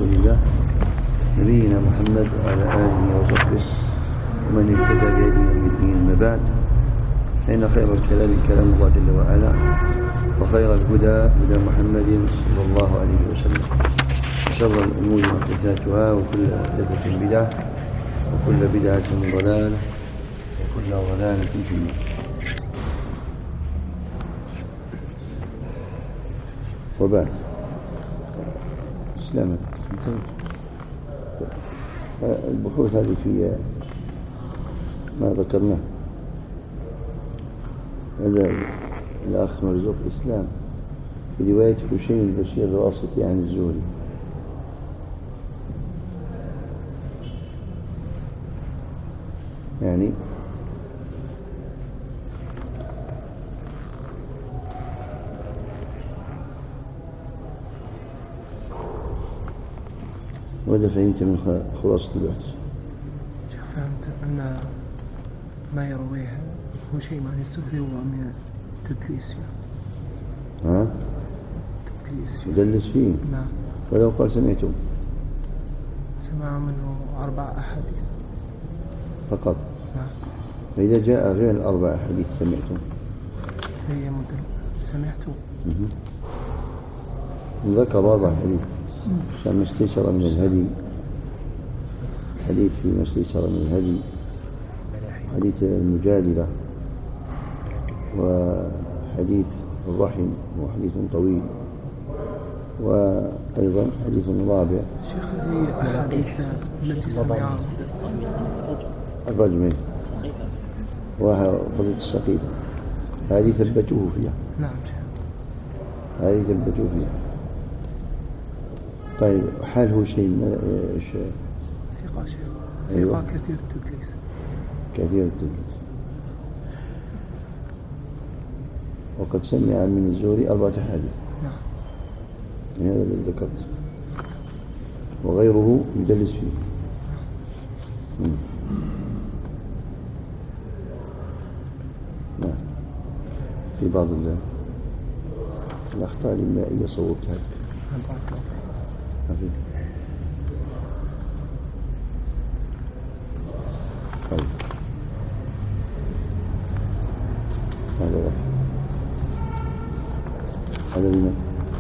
رسول الله نبينا محمد وعلى آله وصحبه ومن اهتدى بهديه يوم الدين. أما بعد، فإن خير الكلام كلام الله جل وعلا، وخير الهدى هدى محمد صلى الله عليه وسلم، وشر الأمور محدثاتها، وكل محدثة بدعة، وكل بدعة ضلالة، وكل ضلالة في النار. وبعد، سلامة البحوث هذه في ما ذكرناه. هذا الأخ مرزوق الإسلام في رواية هشيم البشير الواسطي عن الزهري. يعني ماذا فهمت من خلاصة البحث؟ فهمت أن ما يرويه هشيم عن الزهري هو من تدليس. ها؟ تدليس يدلس فيه؟ نعم. ولو قال سمعتم؟ سمع منه 4 أحاديث فقط؟ نعم. فإذا جاء غير ال4 أحاديث سمعتم؟ هي سمعت. ذكر 4 حديث. ما استيسر من الهدي، حديث فيما استيسر من الهدي، حديث المجادلة، وحديث الرحم، وحديث طويل، وأيضا حديث رابع. شيخ، هذه أحاديث التي سمعها الرجم وقضية السقيفة هذه ثبتوه فيها. نعم، هذه ثبتوه فيها. طيب، حاله شيء ايش؟ ثقة شيخ. أيوة. ثقة كثير التدليس. كثير التدليس. وقد سمع من الزهري 4 أحاديث. نعم. من هذا الذي ذكرت، وغيره يدلس فيه. نعم. في بعض الأخطاء الإملائية صوبتها. طيب، هذا لمن؟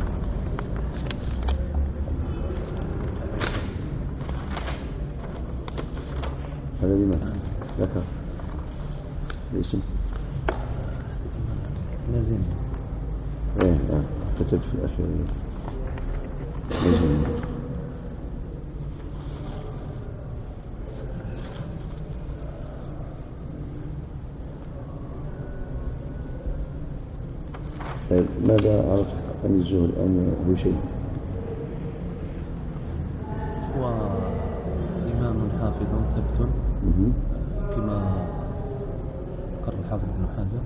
هذا لمن؟ ذكر الاسم؟ لازم. ايه، كتبت في الأخير لازم. طيب، ماذا عرفت عن الزهري عن هشيم؟ هو إمام حافظ ثبت كما ذكر الحافظ ابن حجر،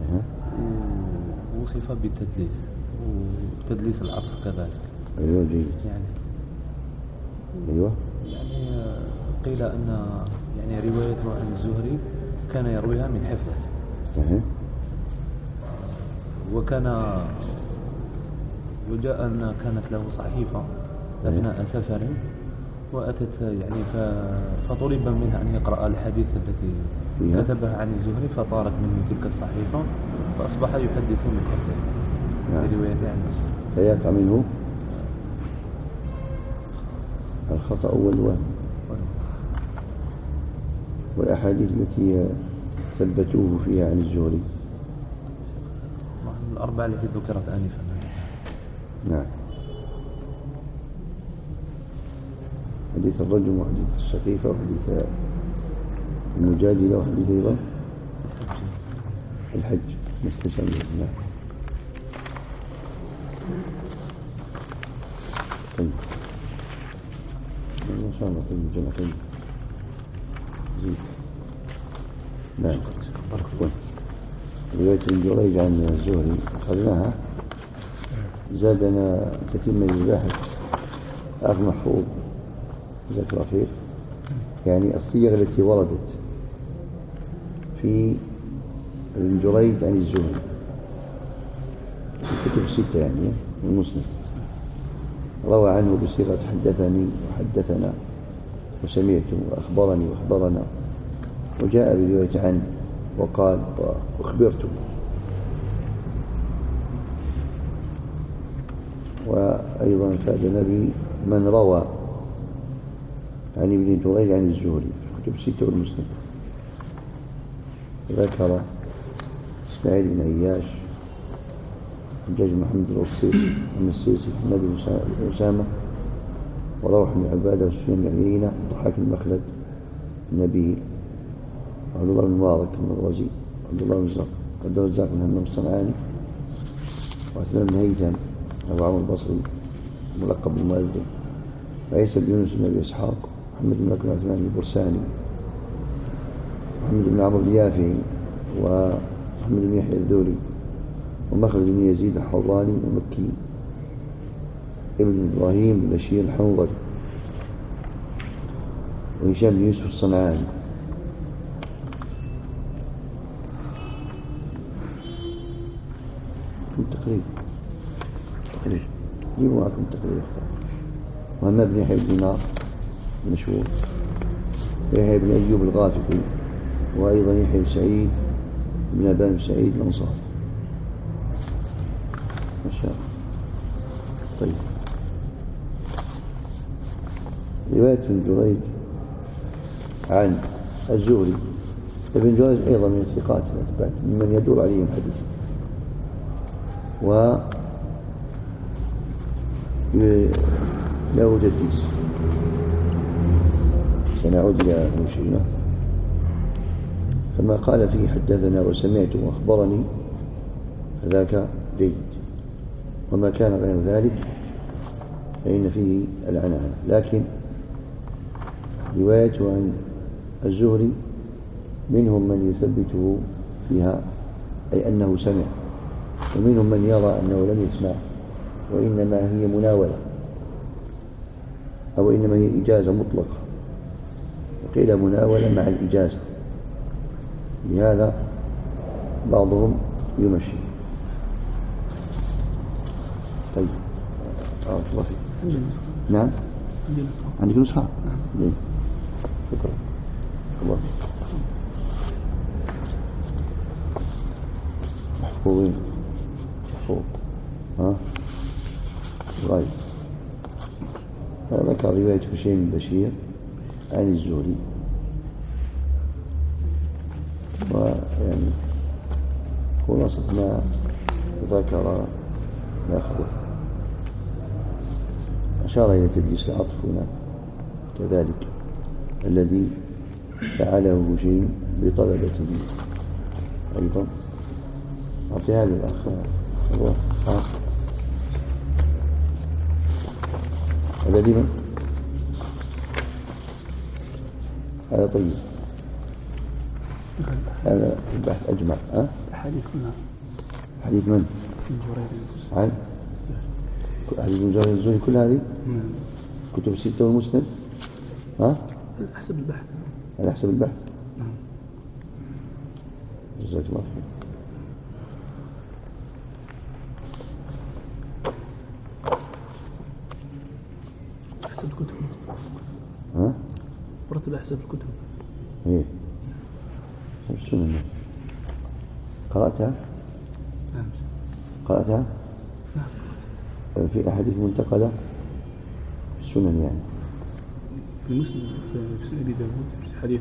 ووصف بالتدليس وتدليس العطف كذلك. أيوة، جيد. أيوة. يعني قيل أن يعني روايته عن الزهري كان يرويها من حفظه. وجاء أن كانت له صحيفة أثناء سفر، وأتت يعني فطلب منها أن يقرأ الحديث التي كتبها عن الزهري، فطارت منه تلك الصحيفة، فأصبح يحدث من حفظه. نعم. في رواية عن الزهري فيقع منه الخطأ والوهم. والأحاديث التي ثبتوه فيها عن الزهري 4 التي ذكرت آنفا. نعم. حديث الرجم، وحديث السقيفة، وحديث المجادلة، وحديث أيضا الحج مستشعر. نعم. طيب، ما شاء الله. طيب، جمع. طيب، زيد. نعم. رواية ابن جريج عن الزهري أخذناها. زادنا تتم الباحث أخ محفوظ جزاك الله خير، يعني الصيغ التي وردت في ابن جريج عن الزهري، الكتب 6 يعني المسند، روى عنه بصيغة حدثني وحدثنا وسمعت وأخبرني وأخبرنا، وجاء برواية عن وقال وأخبرت. وأيضا فادنا به من روى عن ابن جريج عن الزهري في كتب الستة والمسند. ذكر إسماعيل بن عياش، حجاج محمد المسيسي، محمد بن أسامة، وروح بن عبادة، وسفيان بن عيينة، وضحاك بن مخلد النبيل، وعبد الله بن مبارك المروزي، وعبد الله بن عبد الرزاق بن همام الصنعاني، وعثمان بن هيثم أبو عمرو البصري ملقب بالمؤذن، وعيسى بن يونس بن أبي إسحاق، محمد بن بكر عثمان البرساني، محمد بن عمرو اليافعي، ومحمد بن يحيى الذولي، ومخلد بن يزيد الحراني ومكي، ابن إبراهيم بن بشير الحنظلي، وهشام بن يوسف الصنعاني. التقريب جيبوا معكم التقريب. وهم بن يحيى بن دينار مشهور، ويحيى بن أيوب الغافقي، وأيضا يحيى بن سعيد بن أبان بن سعيد الأنصاري. ما شاء الله. طيب، رواية ابن جريج عن الزهري. ابن جريج أيضا من الثقات ممن يدور عليهم الحديث، له تدليس. سنعود إلى مشينا. فما قال فيه حدثنا وسمعت وأخبرني فذاك جيد، وما كان غير ذلك فإن فيه العنعنة. لكن رواية عن الزهري منهم من يثبته فيها، أي أنه سمع، ومنهم من يرى أنه لم يسمع، وإنما هي مناولة، أو إنما هي إجازة مطلقة، وقيل مناولة مع الإجازة. لهذا بعضهم يمشي. طيب، الله فيك. نعم، عندك نسخة؟ نعم. شكرا. الله فيك. محفوظين محفوظ. طيب، ذكر رواية هشام بن بشير عن الزهري، ويعني خلاصة ما ذكر ما أخبر. أشار إلى تدليس العطف هنا كذلك الذي فعله هشيم بطلبته أيضا. أعطيها للأخ الله. هذا لمن؟ هذا طيب. هذا البحث أجمع. الحديث كلها. حديث من؟ عن حديث من جرير الزهري كل هذه؟ كتب الستة والمسند؟ على حسب البحث. على حسب البحث. جزاك الله خير. حسب الكتب. مرتب حسب الكتب. ايه. السنن. قرأتها؟ نعم. قرأتها؟ نعم. في أحاديث منتقدة في السنن يعني. في المسلم في سنن أبي داود في حديث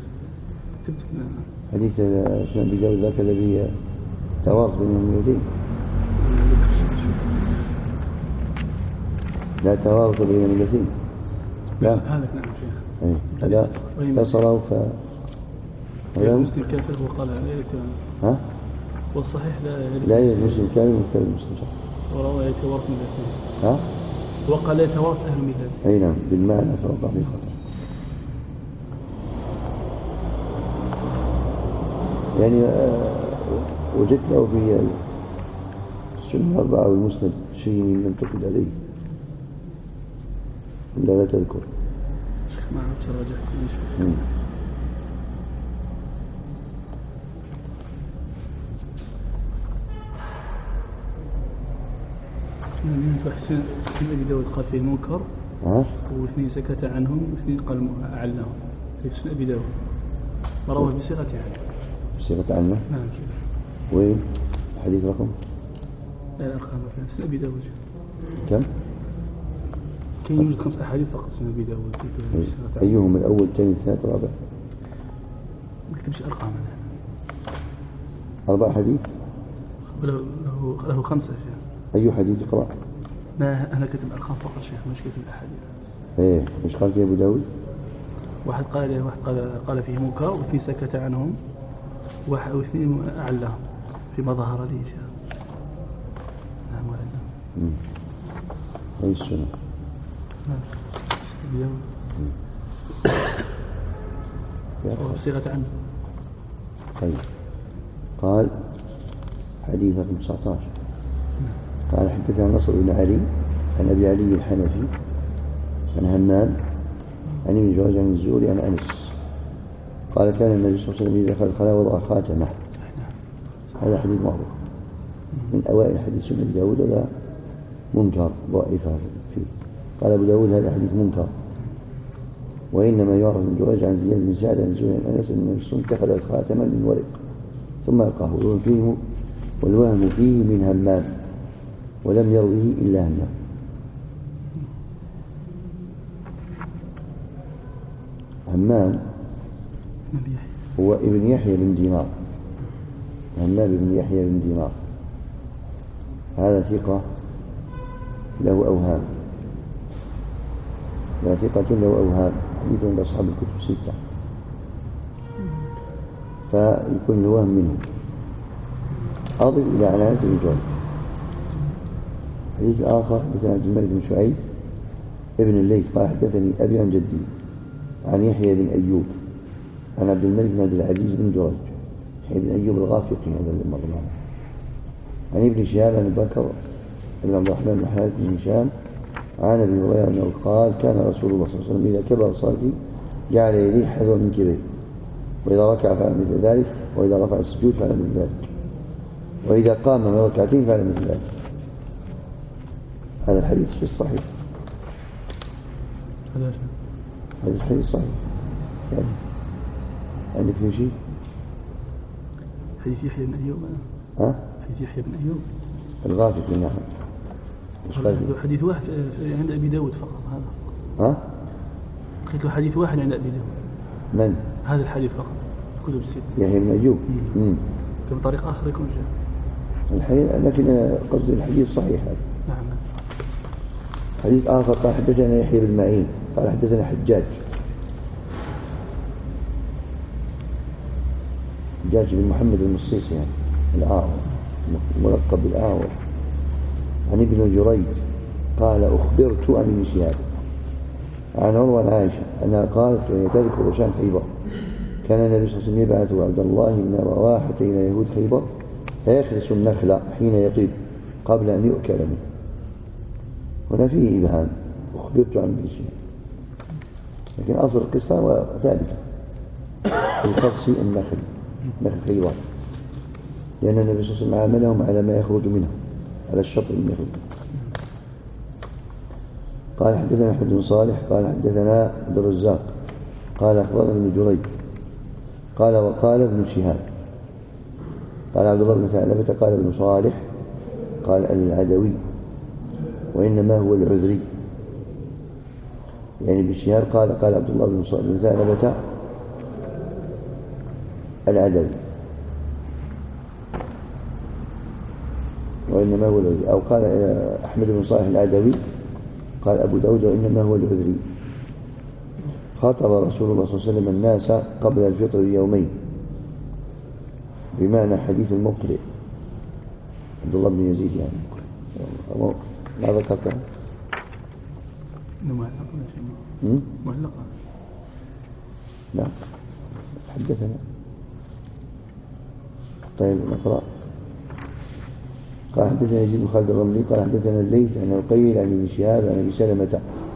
حديث سنن أبي داود ذاك الذي توارث بينهم اليدين. لا توارث بين اليدين. لا. هذا نعم شيخ. إيه. هذا اتصلوا المسلم كافر وقال ها؟ والصحيح لا المسلم كامل وكامل المسلم صح. وروى يتوارث من الاثنين. ها؟ وقال يتوارث أهل الميلاد. أي نعم بالمعنى فوقع في خطأ. يعني وجدت له في السنة الأربعة والمسند شيء لم تقل عليه إلا لا تذكر. ما عرفت الرجح كل شيء. فحسن أبي داود قال فيه منكر واثنين سكت عنهم واثنين قال أعلهم في سنن أبي داود ورواه بصيغة عنه. بصيغة عنه؟ نعم. وين حديث رقم؟ الأرقام في سنن أبي داود كم؟ كان يوجد 5 أحاديث فقط سنن أبي داود. أيهم الأول الثاني الثالث الرابع؟ ما كتبش أرقام أنا. 4 أحاديث؟ له 5 شيخ. أي حديث يقرأ؟ ما أنا كتب أرقام فقط شيخ مش كتب الأحاديث. إيه مش قال فيه أبو داود؟ واحد قال فيه منكر واثنين سكت عنهم واثنين أعلهم فيما ظهر لي شيخ. نعم وعلا. أي السنة؟ نعم. بصيغة عنه. طيب قال حديث رقم 19 قال حدثنا نصر بن علي عن أبي علي الحنفي عن همام عن ابن جريج عن الزهري عن أنس قال كان النبي صلى الله عليه وسلم إذا دخل الخلاء وضع خاتمه. هذا حديث معروف من أوائل حديث سنن أبي داود ولا منكر ضعيف فيه. قال أبو داود هذا حديث منكر وإنما يعرف من جريج عن زياد بن سعد عن الزهري عن أنس أن النبي صلى الله عليه وسلم اتخذ الخاتم من ورق ثم ألقاه والوهم فيه من همام ولم يروه إلا همام. همام هو ابن يحيى بن دينار. همام بن يحيى بن دينار هذا ثقة له أوهام. لا ثقة له أوهام حديث عند أصحاب الكتب 6 فيكون الوهم منه. أضف إلى عنانة بن جريج حديث آخر مثل عبد الملك بن شعيب ابن الليث قال حدثني أبي عن جدي عن يحيى بن أيوب عن عبد الملك بن عبد العزيز بن جريج. يحيى بن أيوب الغافقي هذا اللي مر معنا. عن ابن شهاب عن بكر بن عبد الرحمن بن حارث بن هشام عن ابي هريره انه قال كان رسول الله صلى الله عليه وسلم اذا كبر الصلاه جعل يديه حذوا من كبيه واذا ركع فعل مثل ذلك واذا رفع السجود فعل مثل ذلك واذا قام من ركعتين فعل مثل ذلك. هذا الحديث في الصحيح. هذا الحديث صحيح يعني. عندك في شيء؟ حديث يحيى بن أيوب. حديث يحيى بن أيوب الغافقي. نعم. حديث واحد عند أبي داود فقط هذا. قلت له حديث واحد عند أبي داود. من؟ هذا الحديث فقط كتب 6. يحيى بن أيوب. كم طريق آخر يكون جاء الحقيقة لكن قصد الحديث صحيح هذا. نعم. حديث آخر قال حدثنا يحيى بن معين قال حدثنا حجاج بن محمد المصيصي يعني الأعور ملقب بالأعور عن ابن جريج قال أخبرت عن ابن شهاب عن عروة عن عائشة أنها قالت وهي تذكر شان خيبر كان النبي صلى الله عليه وسلم يبعث عبد الله بن رواحة إلى يهود خيبر فيخلص النخل حين يطيب قبل أن يؤكل منه. هنا فيه إبهام أخبرت عن ابن شهاب لكن أصل القصة ثابتة في خرص النخل نخل خيبر لأن النبي صلى الله عليه وسلم عاملهم على ما يخرج منه على الشطر من يخرج. قال حدثنا أحمد بن صالح قال حدثنا عبد الرزاق قال أخبرنا ابن جريج قال وقال ابن شهاب قال عبد الله بن ثعلبة قال ابن صالح قال العدوي وإنما هو العذري يعني ابن شهاب قال عبد الله بن ثعلبة العدوي وإنما هو العذري أو قال أحمد بن صالح العدوي قال أبو داود وإنما هو العذري. خاطب رسول الله صلى الله عليه وسلم الناس قبل الفطر بيومين بمعنى حديث المقرئ عبد الله بن يزيد يعني ما ذكرته معلقة نعم حدثنا. طيب نقرأ. قال حدثنا يزيد بن خالد الرملي قال حدثنا الليث عن عقيل عن ابن شهاب عن ابي سلمة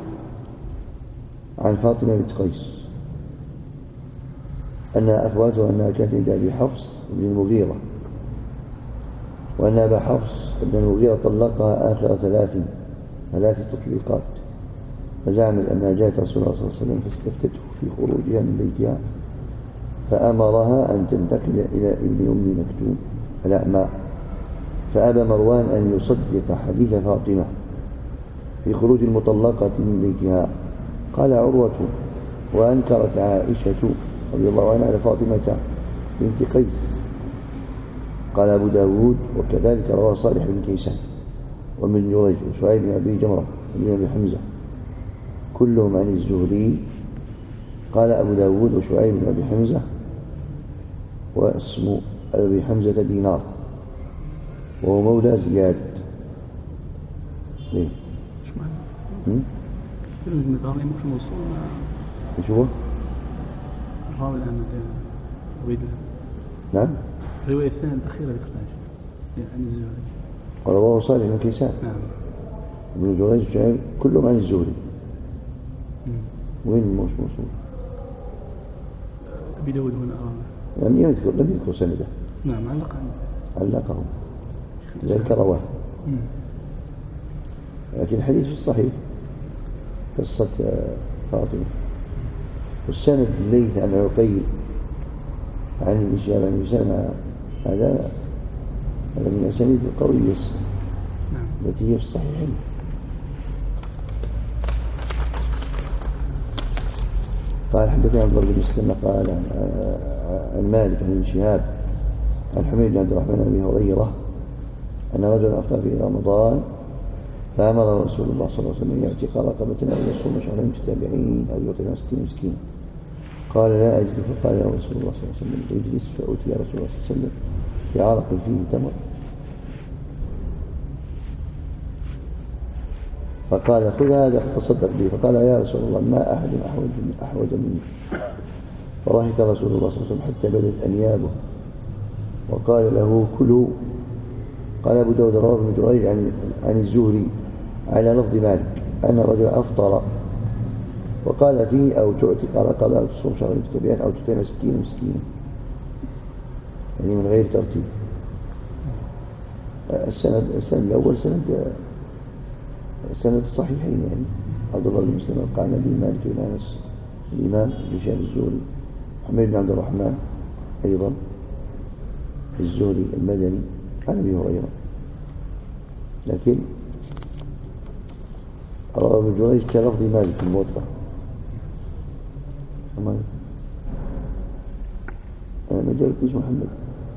عن فاطمة بنت قيس أنها أخبرته أنها كانت عند أبي حفص بن المغيرة وأن أبا حفص بن المغيرة طلقها آخر ثلاث تطليقات، فزعمت أنها جاءت رسول الله صلى الله عليه وسلم فاستفتته في خروجها من بيتها فأمرها أن تنتقل إلى ابن أم مكتوم الأعمى، فأبى مروان أن يصدق حديث فاطمة في خروج المطلقة من بيتها. قال عروة: وأنكرت عائشة رضي الله عنها على فاطمة بنت قيس. قال أبو داود: وكذلك رواه صالح بن كيسان ومن جريج وشعيب بن أبي جمرة وابن أبي حمزة كلهم عن الزهري. قال أبو داود: وشعيب بن أبي حمزة، واسم أبي حمزة دينار وهو مولى زياد. ليه؟ ايش معنى؟ كلمة مقارنة مش موصول ايش هو؟ الراوي الآن عبيد الله. نعم. الرواية الثانية الأخيرة بتحتاج عن الزهري. رواه صالح بن كيسان. نعم. ابن جريج وشعيب كلهم عن الزهري. وين مش موصول؟ أبي داود هنا لم يذكر سنده. نعم علقه ذلك رواه. لكن الحديث في الصحيح قصة فاطمة. والسند الليث عن عقيل عن الإشارة عن الإسلام هذا من الأسانيد القوية التي هي في الصحيحين. قال حدثنا عبد الله بن مسلم قال عن مالك عن ابن شهاب عن حميد بن عبد الرحمن بن هريرة أن رجلا أفطر في رمضان فأمر رسول الله صلى الله عليه وسلم يعتق رقبة أو يصوم شهرين متتابعين أو يطعم 60 مسكينا. قال: لا أجد. فقال له رسول الله صلى الله عليه وسلم: اجلس. فأتي رسول الله صلى الله عليه وسلم بعرق فيه تمر فقال: خذ هذا فتصدق به. فقال: يا رسول الله ما أحد أحوج مني. فضحك رسول الله صلى الله عليه وسلم حتى بدت أنيابه وقال له: كلوا. قال أبو داود: رواه ابن جريج عن الزهري على لفظ مالك أن الرجل أفطر وقال فيه: أو تعتق رقبة أو تصوم شهرين متتابعين أو تطعم 60 مسكينا، يعني من غير ترتيب. السند الأول سند الصحيحين، يعني عبد الله بن مسلم قال نبي مالك بن أنس الإمام بشام الزهري، حميد بن عبد الرحمن أيضا الزهري المدني عن أبي هريرة. لكن رواه ابن جريج كلفظ مالك الموطأ. أنا ما جاءت محمد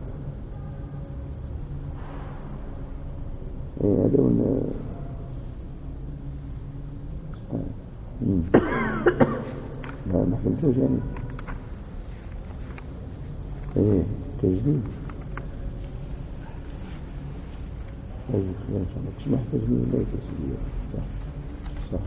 هذا ما فهمتوش يعني. تجديد تسمح تجديد لا تسمية. صح.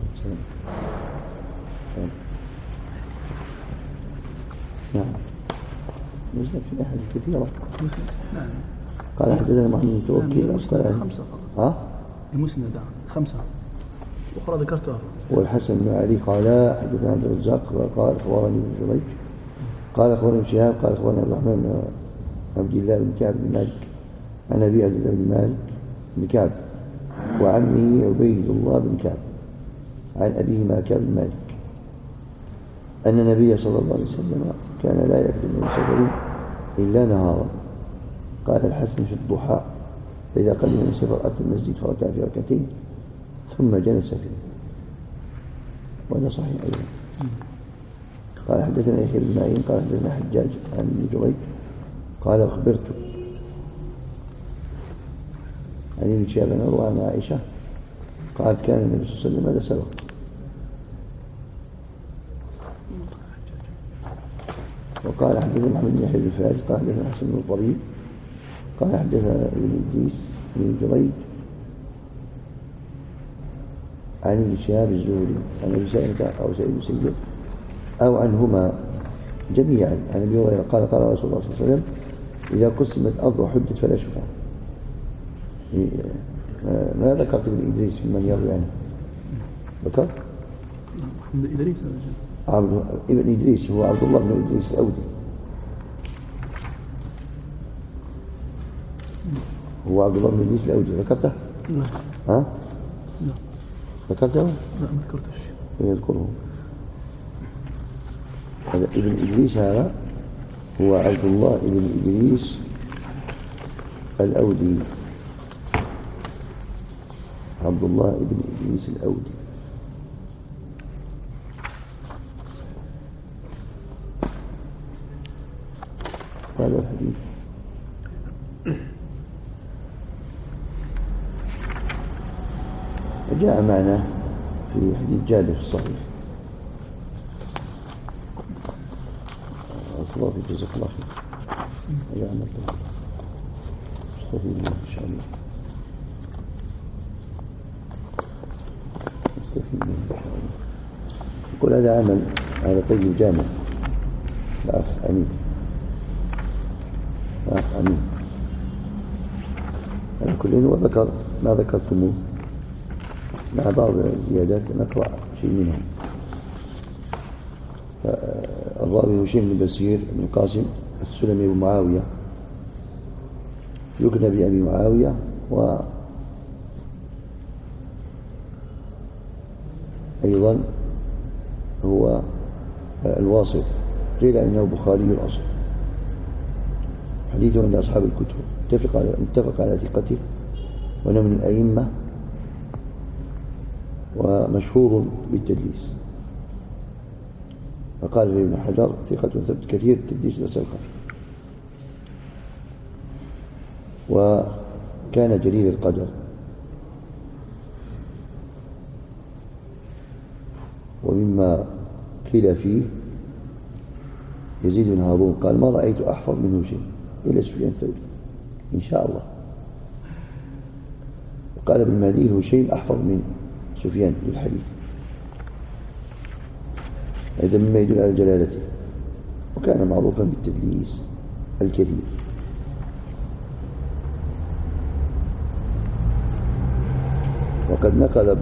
نعم. نزلت في الأحاديث كثيرة. قال حدثنا محمد بن توكل أصلا 5 المسند 5 أخرى ذكرتها. والحسن بن علي قال حدثنا عبد الرزاق قال أخبرني ابن جريج قال أخبرني ابن شهاب قال أخبرني عبد الرحمن بن عبد الله بن كعب بن مالك عن أبي عبد الله بن مالك بن كعب وعمه عبيد الله بن كعب عن أبيهما كعب بن مالك أن النبي صلى الله عليه وسلم كان لا يأكل من سفر إلا نهارا. قال الحسن في الضحى فإذا قدم من سفر أتى المسجد فركع في ركعتين ثم جلس فيه، وهذا صحيح أيضا. قال حدثنا يحيى بن معين قال حدثنا حجاج عن ابن جريج قال أخبرت عن ابن شهاب بن عروة عن عائشة قالت كان النبي صلى الله عليه وسلم هذا سبق. وقال حدثنا محمد بن يحيى بن فارس قال حدثنا حسن بن الطبيب قال حدثنا ابن إدريس بن جريج عن ابن شهاب الزهري عن ابي سعيد أو سعيد بن سيد أو عنهما جميعا عن ابي هريرة قال قال رسول الله صلى الله عليه وسلم إذا قسمت الأرض وحدت فلا شفاعة. ما ذكرت ابن إدريس ممن يروي عنه؟ ذكرت محمد إدريس ابن إدريس هو عبد الله بن إدريس الأودي. هو عبد الله بن إدريس الأودي، ذكرته؟ نعم. ها؟ نعم. ذكرته؟ لا ما ذكرتش. يذكره. هذا ابن إدريس، هذا هو عبد الله بن إدريس الأودي. عبد الله بن إدريس الأودي. هذا الحديث جاء معنا في حديث جابر الصحيح. الله في جزاك الله خير. جاء الله نستفيد منه إن شاء الله. نستفيد منه إن شاء الله. يقول هذا عمل هذا طيب جامع الأخ أمين. الأخ أمين على كل وذكر ما ذكرتموه مع بعض الزيادات، نقرأ شيء منهم. الراوي هشيم بن بشير بن قاسم السلمي بن معاوية، يكنى بأبي معاوية، وأيضا هو الواسط، قيل إنه بخاري الأصل، حديثه عند أصحاب الكتب، متفق على ثقته، وأنه من الأئمة ومشهور بالتدليس. فقال في ابن حجر ثقة ثبت كثير التدليس والسرقة، وكان جليل القدر. ومما قيل فيه يزيد بن هارون قال ما رأيت أحفظ منه شيء إلا سفيان الثوري إن شاء الله. وقال ابن مهدي هشيم أحفظ من سفيان في الحديث، هذا مما يدل على جلالته، وكان معروفا بالتدليس الكثير. وقد نقل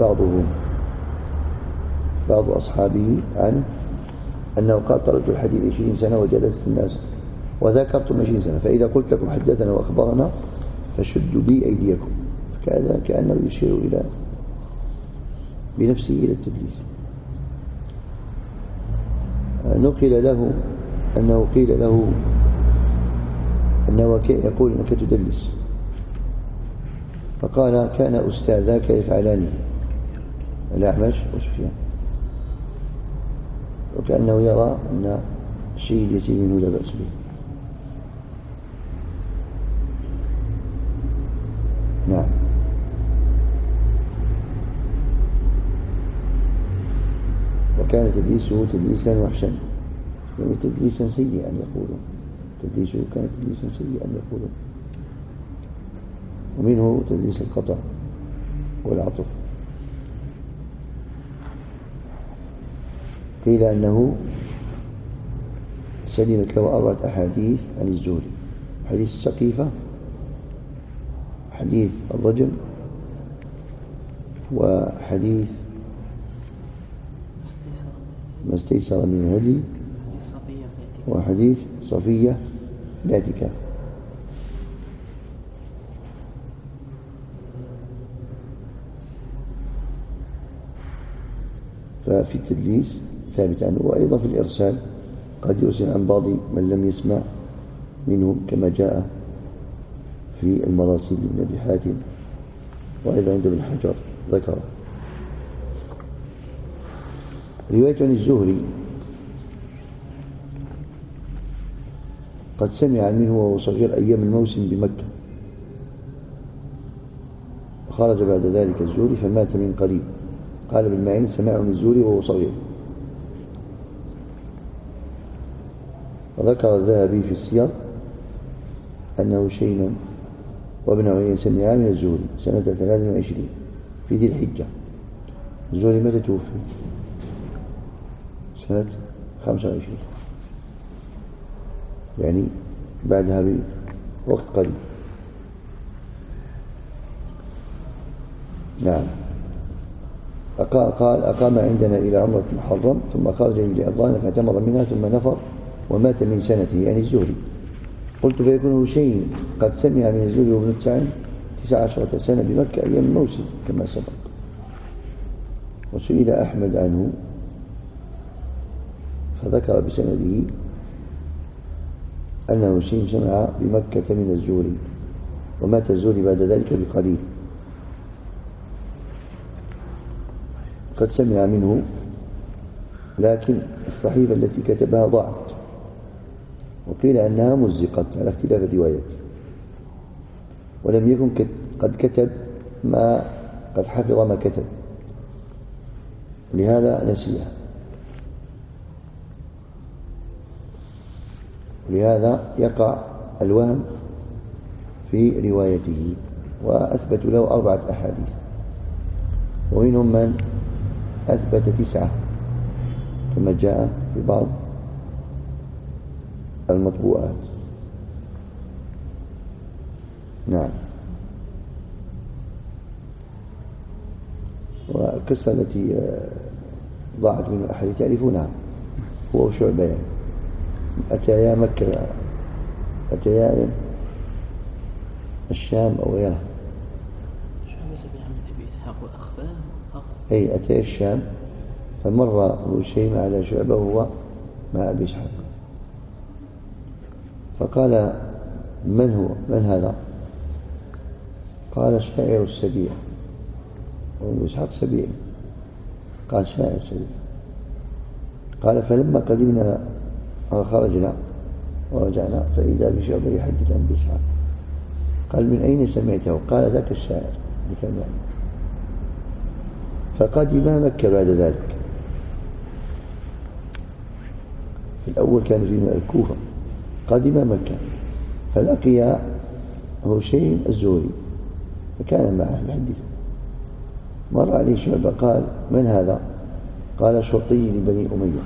بعض أصحابه عنه أنه قال طردت الحديث 20 سنة وجلست الناس وذكرتم 20 سنة، فإذا قلت لكم حدثنا وأخبرنا فشدوا بي أيديكم، كأنه يشير بنفسه إلى التدليس. نقل له أنه قيل له أنه يقول إنك تدلس، فقال كان أستاذاك يفعلانه الأعمش وسفيان، وكأنه يرى أن الشيء يسير منه لا بأس به. نعم. وكان تدليسه تدليسا وحشا، يعني تدليسا سيئا يقولون، تدليسه كان تدليسا سيئا يقولون، ومنه تدليس القطع والعطف. قيل أنه سلمت له 4 أحاديث عن الزهري: حديث السقيفة، حديث الرجل، وحديث ما استيسر من الهدي، وحديث صفية الاعتكاف. ففي التدليس ثابت عنه، وأيضا في الإرسال قد يرسل عن بعض من لم يسمع منه، كما جاء في المراسيل لابن أبي حاتم، وأيضا عند ابن حجر ذكره. رواية عن الزهري قد سمع منه وهو صغير أيام الموسم بمكة، وخرج بعد ذلك الزهري فمات من قريب. قال ابن معين سمعه من الزهري وهو صغير. وذكر الذهبي في السير أنه شيما وابن عيين سمعا من الزهري سنة 23 في ذي الحجة. الزهري متى توفي؟ سنة 25، يعني بعدها بوقت قريب. نعم. قال أقام عندنا إلى عمرة محرم، ثم خرج إلى الظاهر فاعتمر منها، ثم نفر ومات من سنته، يعني الزهري. قلت فيكون شيء قد سمع من الزهري وابن 9 19 سنة بمكة أيام الموسم كما سبق. وسئل أحمد عنه فذكر بسنده أن هشيم سمع بمكة من الزهري، ومات الزهري بعد ذلك بقليل. قد سمع منه، لكن الصحيفة التي كتبها ضاعت، وقيل أنها مزقت على اختلاف الروايات، ولم يكن قد كتب ما قد حفظ ما كتب، لهذا نسيها، لهذا يقع الوهم في روايته. وأثبت له 4 أحاديث، ومنهم من أثبت 9 كما جاء في بعض المطبوعات. نعم. والقصة التي ضاعت من الأحاديث تعرفونها، هو وشعبة يعني أتيا مكة، أتيا الشام أو ياه أي أتيا الشام، فمر هشيم على شعبة وهو مع أبي إسحاق، فقال من هو؟ من هذا؟ قال الشاعر السبيع، وأبو إسحاق سبيع، قال شاعر سبيع. قال فلما قدمنا خرجنا ورجعنا فإذا بشعبة يحدث عن أبي إسحاق. قال من أين سمعته؟ قال ذاك الشاعر بكلمة. فقدم مكة بعد ذلك. في الأول كان في الكوفة، قدم مكة فلقي هشيم الزهري فكان معه يحدثه. مر عليه شعبة قال من هذا؟ قال شرطي لبني أمية.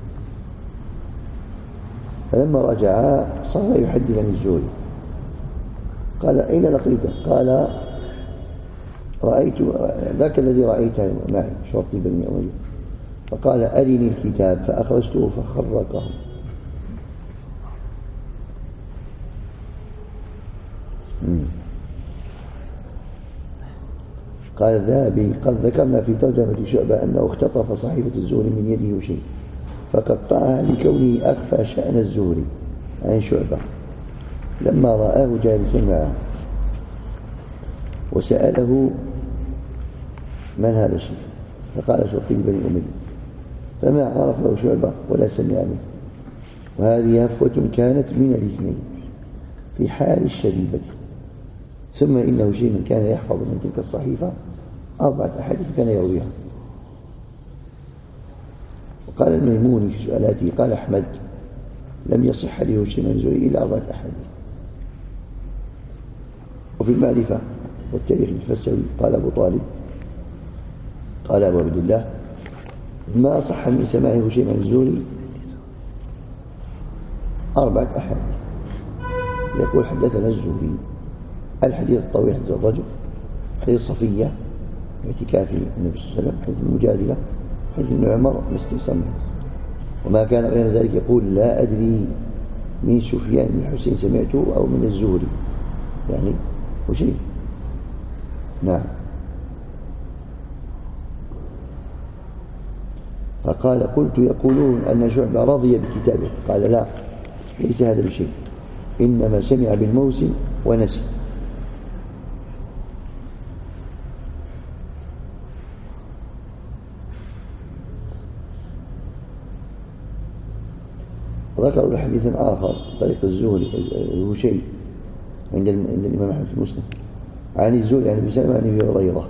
فلما رجع صار يحدث عن الزهري. قال أين لقيته؟ قال رأيت ذاك الذي رأيته معي شرطي بني أمية. فقال أرني الكتاب، فأخرجته فخرقه. قال الذهبي قد ذكرنا في ترجمة شعبة أنه اختطف صحيفة الزهري من يده شيء فقطعها لكونه أخفى شأن الزهري عن شعبة. لما رآه جالسا معه وسأله من هذا الشيء؟ فقال شرطي بني أمية، فما عرف له شعبة ولا سمع منه. وهذه هفوة كانت من الاثنين في حال الشبيبة. ثم إنه شيء كان يحفظ من تلك الصحيفة 4 أحاديث كان يرويها. وقال الميموني في سؤالاته قال أحمد لم يصح له شيء من زهري إلا 4 أحاديث. وفي المعرفة والتاريخ الفسوي قال أبو طالب قال أبو عبد الله ما صح من سماعه شيء من الزهري 4 أحاديث. يقول حدثنا الزهري الحديث الطويل حديث الرجل، حديث صفية اعتكاف النبي صلى الله عليه وسلم، حديث المجادلة، حديث ابن عمر مستسمت. وما كان غير ذلك يقول لا أدري من سفيان بن الحسين سمعته أو من الزهري يعني وشيء. نعم. فقال قلت يقولون أن شعبة رضي بكتابه. قال لا ليس هذا بشيء، إنما سمع بالموسم ونسي. ذكروا حديث آخر طريق الزهري هشيم عند الإمام أحمد في المسند عن الزهري عن أبي سلمة عن أبي هريرة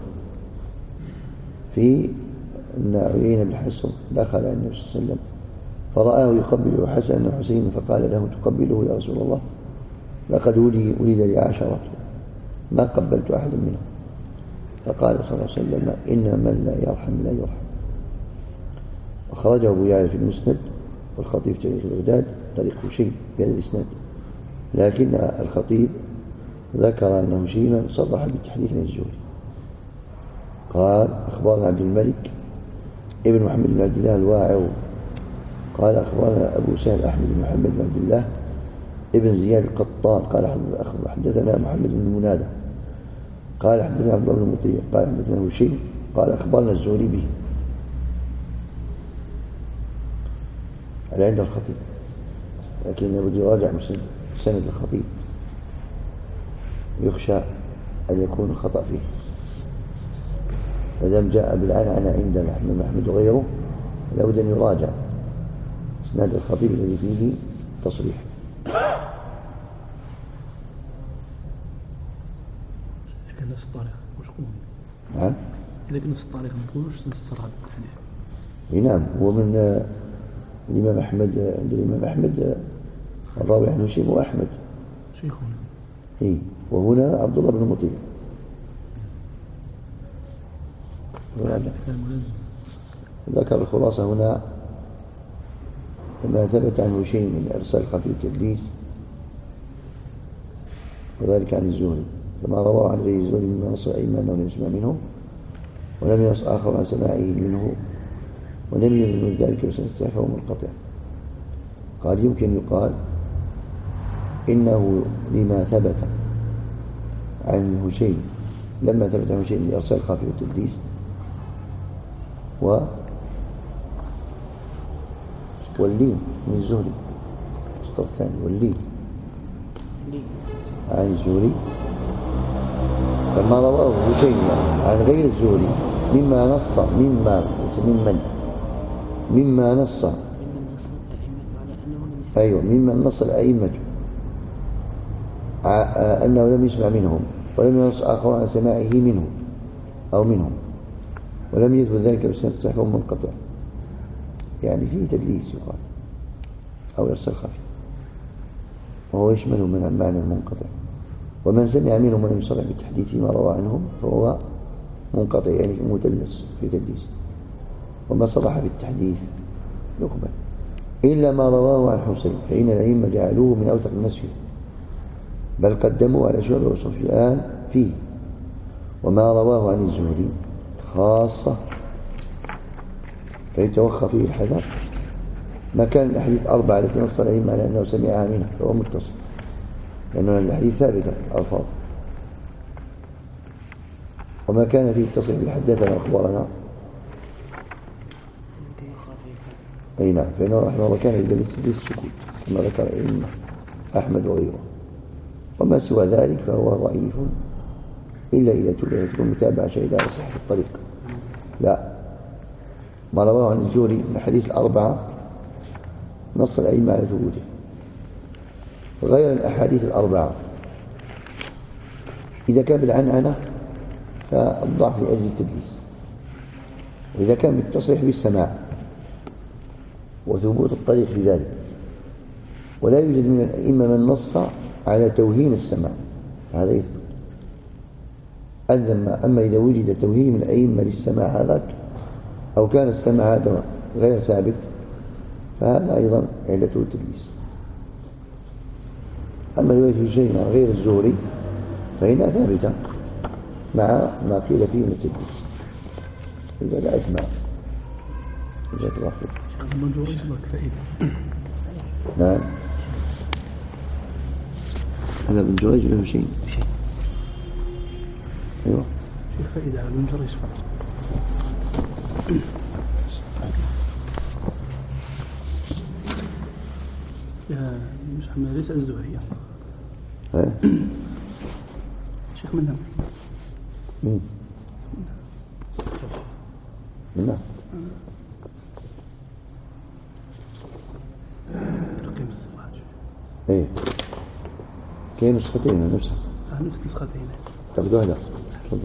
في أن عيينة بن حصن دخل على النبي صلى الله عليه وسلم فرآه يقبل حسن وحسين فقال له تقبله يا رسول الله؟ لقد ولد لي 10 ما قبلت أحد منهم. فقال صلى الله عليه وسلم إن من لا يرحم لا يرحم. أخرجه أبو يعلى في المسند والخطيب في تاريخ البغداد طريق هشيم بهذا الإسناد، لكن الخطيب ذكر أن هشيما صرح بالتحديث عن الزهري. قال أخبرنا عبد الملك ابن محمد بن عبد الله الواعظ قال أخبرنا أبو سهل أحمد بن محمد بن عبد الله ابن زياد القطان قال حدثنا محمد بن منادى قال حدثنا عبد الله بن مطيع قال حدثنا هشيم قال أخبرنا الزهري به. هذا عند الخطيب، لكن يبدو يراجع سند الخطيب، يخشى أن يكون الخطأ فيه. فدام جاء بالعنعنة عند محمد وغيره لابد أن يراجع اسناد الخطيب الذي فيه تصريح. كان نفس الطريقة وش قوم؟ نعم. إذا كان نفس الطريقة ما تقولوش نفس الصراحة الحديث. نعم. هو من الإمام أحمد، عند الإمام أحمد الراوي عنه شيخ أحمد شيخنا. إيه، وهنا عبد الله بن مطيع. ذكر الخلاصة هنا ما ثبت عنه شيء من إرسال خفي التدليس، وذلك عن الزهري كما رواه عن غير الزهري مما نص الأئمة أنه لم يسمع منه ولم ينص آخر عن سماعه منه ولم يذن ذلك وسنستعفه منقطع. قال يمكن يقال إنه لما ثبت عنه شيء، لما ثبت عنه شيء من إرسال خفي التدليس واللين من الزهري الشطر الثاني واللين عن الزهري، فما رواه شيء عن غير الزهري مما نص مما نص أيوة مما نص الأئمة أنه لم يسمع منهم ولم ينص آخر عن سماعه منه أو منهم ولم يثبت ذلك بسند صحيح منقطع، يعني فيه تدليس يقال أو إرسال خفي، وهو يشمل من المعنى المنقطع. ومن سمع منهم ولم يصرح بالتحديث ما روى عنهم فهو منقطع، يعني مدلس في تدليس، وما صرح بالتحديث يقبل إلا ما رواه عن حسين فإن الأئمة جعلوه من أوثق الناس فيه، بل قدموا على شعبة وسفيان فيه. وما رواه عن الزهري خاصة فيتوخى فيه الحذر، ما كان الأحاديث أربعة التي نص الأئمة على أنه سمعها منه فهو متصل، لأن الأحاديث ثابتة ألفاظ. وما كان فيه اتصل بالحدثنا أخبارنا أي نعم، فإنه رحمه الله كان يدلس بالسكوت كما ذكر الأئمة أحمد وغيره. وما سوى ذلك فهو ضعيف إلا إذا تكون متابعة شيء على صحة الطريق. لا، ما رواه عن الزهري من الحديث الأربعة نص الأئمة على ثبوته، غير الأحاديث الأربعة إذا كان بالعنعنة فالضعف لأجل التدليس، وإذا كان بالتصريح بالسماع وثبوت الطريق في ذلك. ولا يوجد من الأئمة من نص على توهين السماع، هذا يثبت. أما إذا وجد توهين من الأئمة للسماع هذاك أو كان السماع هذا غير ثابت فهذا أيضا علته التدليس. أما رواية في شيء عن غير الزهري فإنها ثابتة مع ما قيل فيه من التدليس، إذا لا أجمع. جزاك الله خير. نعم، هذا ابن جريج له شيء. أيوه شيخ فائدة على ابن جريج فقط. مش محمد ليس الزهرية. شيخ منهم. منهم. ايه كاين نسختين نفسها. نفس نسختين. طب هذا تفضل.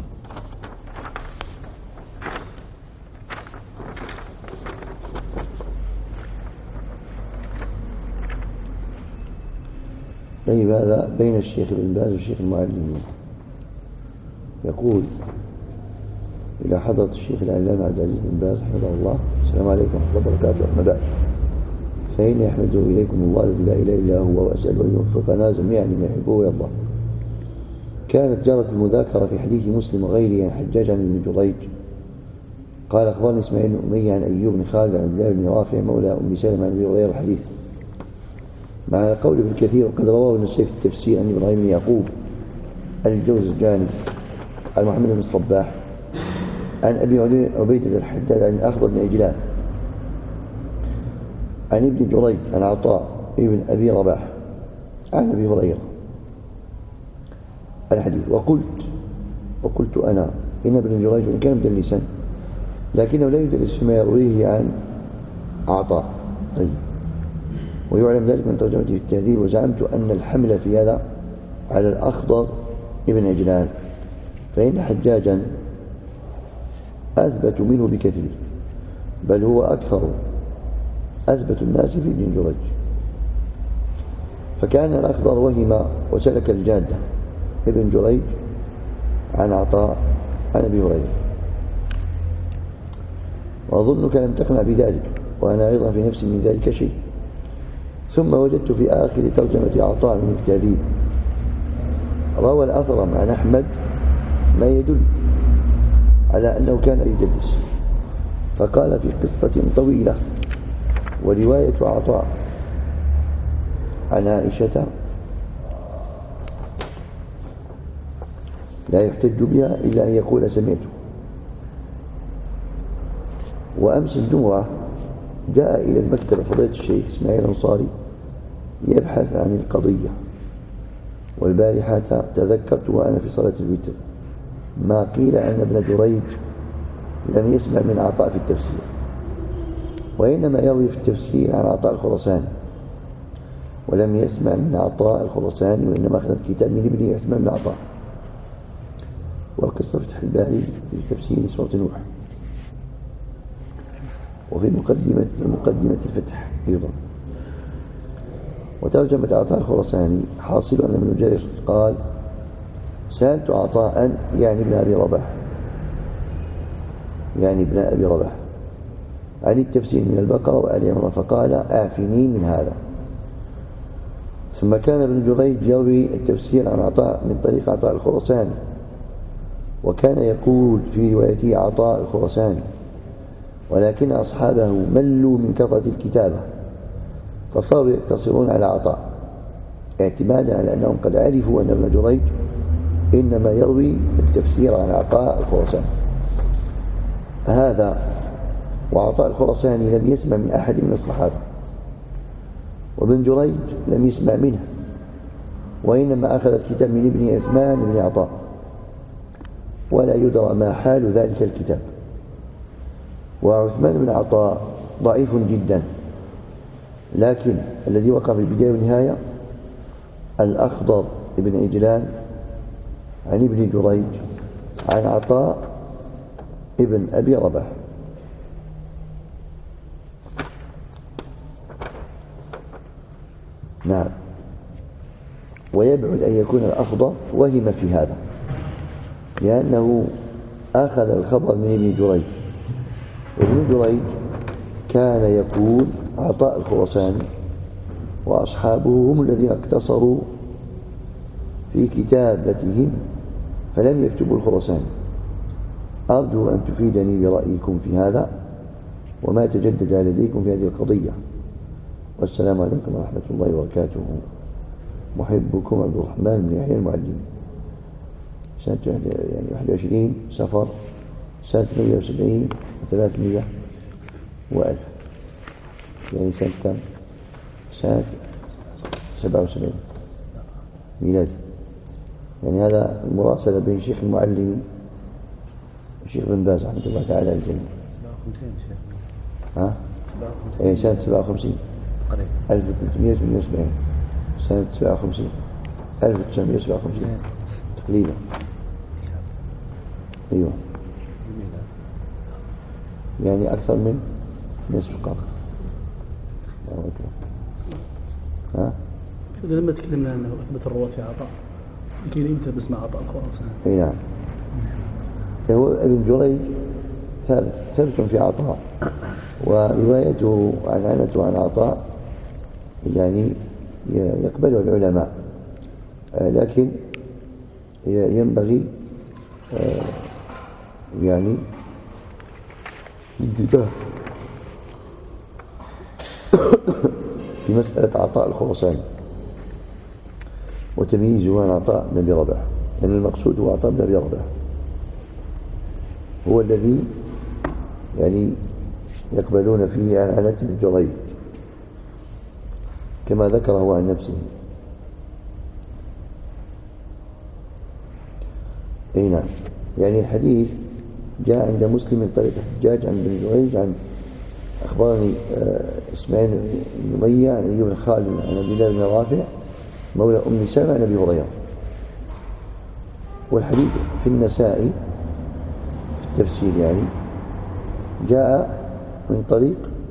طيب هذا بين الشيخ ابن باز والشيخ المعلمين. يقول إلى حضرة الشيخ العلامة عبد العزيز بن باز حفظه الله: السلام عليكم ورحمة الله وبركاته. أما بعد، فإني أحمده إليكم الله الذي لا إله إلا هو، وأسأل أن يوفقنا جميعا لما يحبه ويرضاه. كانت جرت المذاكرة في حديث مسلم وغيره عن حجاج عن ابن جريج قال: أخبرني إسماعيل بن أمية عن أيوب بن خالد عن عبد الله بن رافع مولى أم سلمة عن أبي هريرة الحديث، مع قول ابن كثير: وقد رواه ابن السيف التفسير عن إبراهيم بن يعقوب الجوزجاني عن محمد بن الصباح عن أبي عبيدة الحداد عن الأخضر بن عجلان عن ابن جريج عن عطاء ابن أبي رباح عن أبي هريرة الحديث. وقلت أنا إن ابن جريج وإن كان مدلسا لكنه لا يدلس فيما يرويه عن عطاء. طيب، ويعلم ذلك من ترجمته في التهذيب. وزعمت أن الحمل في هذا على الأخضر ابن عجلان، فإن حجاجا أثبت منه بكثير، بل هو أثبت الناس في ابن جريج. فكان الأخضر وهم وسلك الجادة ابن جريج عن عطاء عن أبي هريرة. وأظنك لم تقنع بذلك، وأنا أيضا في نفسي من ذلك شيء. ثم وجدت في آخر ترجمة عطاء من التهذيب روى الأثرم عن أحمد ما يدل على أنه كان يدلس، فقال في قصة طويلة: ورواية عطاء عن عائشة لا يحتج بها إلا أن يقول سمعته. وأمس الجمعة جاء إلى المكتب فضيلة الشيخ إسماعيل الأنصاري يبحث عن القضية، والبارحة تذكرت وأنا في صلاة الوتر ما قيل أن ابن جريج لم يسمع من عطاء في التفسير، وإنما يروي في التفسير عن عطاء الخراساني، ولم يسمع من عطاء الخراساني، وإنما أخذ الكتاب من ابن عثمان بن عطاء. والقصة فتح الباري في تفسير سورة نوح، وفي مقدمة الفتح أيضا. وترجمة عطاء الخراساني حاصل أن ابن جرير قال: سألت عطاء يعني ابن أبي رباح عن التفسير من البقرة وآل عمران، فقال: أعفني من هذا. ثم كان ابن جريج يروي التفسير عن عطاء من طريق عطاء الخراساني، وكان يقول في روايته عطاء الخراساني، ولكن أصحابه ملوا من كثرة الكتابة فصاروا يقتصرون على عطاء، اعتمادا على أنهم قد عرفوا أن ابن جريج إنما يروي التفسير عن عطاء الخراساني هذا. وعطاء الخراساني لم يسمع من أحد من الصحابة، وابن جريج لم يسمع منه، وإنما أخذ الكتاب من ابن عثمان بن عطاء، ولا يدرى ما حال ذلك الكتاب. وعثمان بن عطاء ضعيف جدا، لكن الذي وقع في البداية والنهاية الأخضر ابن عجلان عن ابن جريج عن عطاء ابن أبي رباح. نعم. ويبعد أن يكون الأخضر وهم في هذا، لأنه أخذ الخبر من ابن جريج، وابن جريج كان يقول عطاء الخراساني وأصحابه هم الذين اقتصروا في كتابتهم فلم يكتبوا الخراساني. أرجو أن تفيدني برأيكم في هذا وما تجدد لديكم في هذه القضية، والسلام عليكم ورحمة الله وبركاته. محبكم عبد الرحمن بن يحيى المعلم، سنة 21 صفر سنة 170 و300 و1000، يعني سنة كم؟ سنة 77 ميلادي. يعني هذا المراسلة بين شيخ المعلمي وشيخ بن باز رحمة الله تعالى الجميع. 57 اي سنة 57 1378 سنة 57 1957 تقريبا. ايوه، يعني أكثر من نصف القرن. ها؟ لما تكلمنا عنه أثبت الرواة في عطاء، يمكن يمتى باسم عطاء الخراساني. اي نعم. هو ابن جريج ثابت في عطاء، وروايته عن عنته عن عطاء يعني يقبله العلماء، لكن ينبغي يعني الانتباه في مسألة عطاء الخراساني وتمييزه عن عطاء بن أبي رباح، لأن المقصود هو عطاء بن أبي رباح. هو الذي يعني يقبلون فيه عن عنة بن جريج كما ذكره عن نفسه. أي نعم. يعني الحديث جاء عند مسلم من طريق حجاج عن بن جريج عن أخبرني إسماعيل بن أمية عن أيوب بن خالد عن عبد الله بن رافع مولى أم سلمة عن أبي هريرة. والحديث في النسائي في التفسير يعني جاء من طريق